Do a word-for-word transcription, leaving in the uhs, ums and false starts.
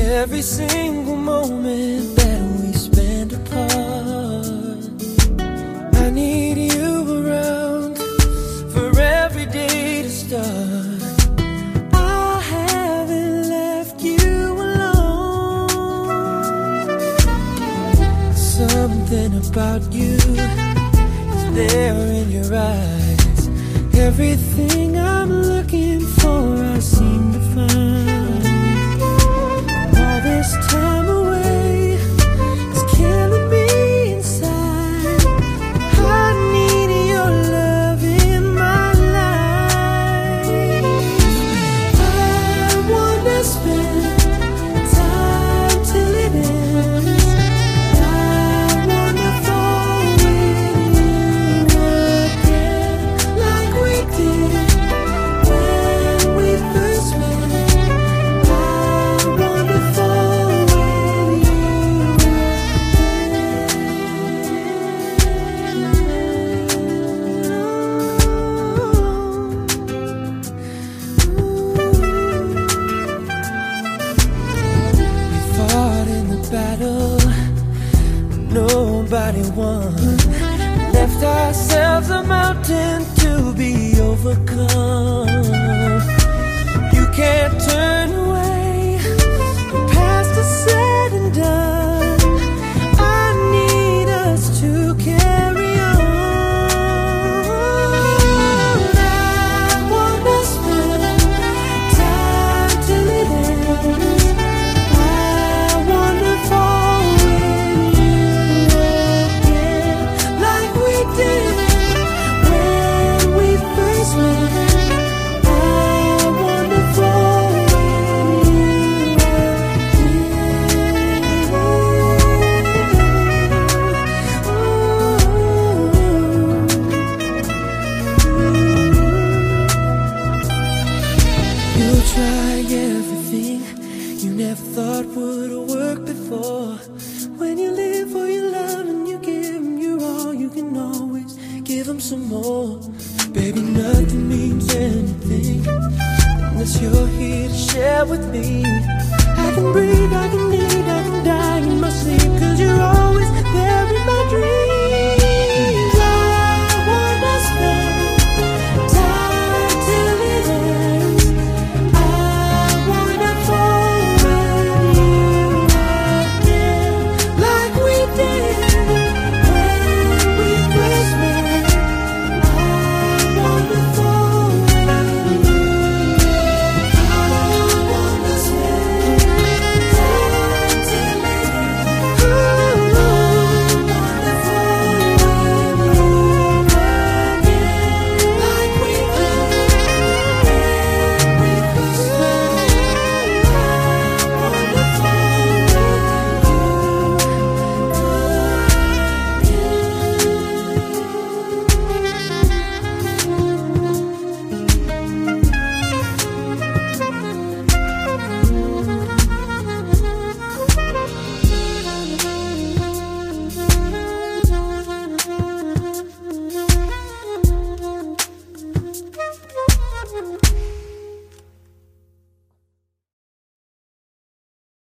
Every single moment that we spend apart, I need you around for every day to start. I haven't left you alone. Something about you is there in your eyes. Everything I'm looking for, I seem to find. All this time away is killing me inside. I need your love in my life. I wanna spend time till it ends. I wanna fall with you again, like we did when we first met. I wanna fall with you again. We fought in the battle nobody won. Left ourselves a mountain to be overcome. You can't turn away. The past is said and done. I need us to carry on. I wanna spend time till it ends. I wanna fall with you again, like we did when we first met. I wanna fall with you again. You try everything you never thought would work before. When you live for your love and you give them your all, you can always give them some more. Baby, nothing means anything unless you're here to share with me.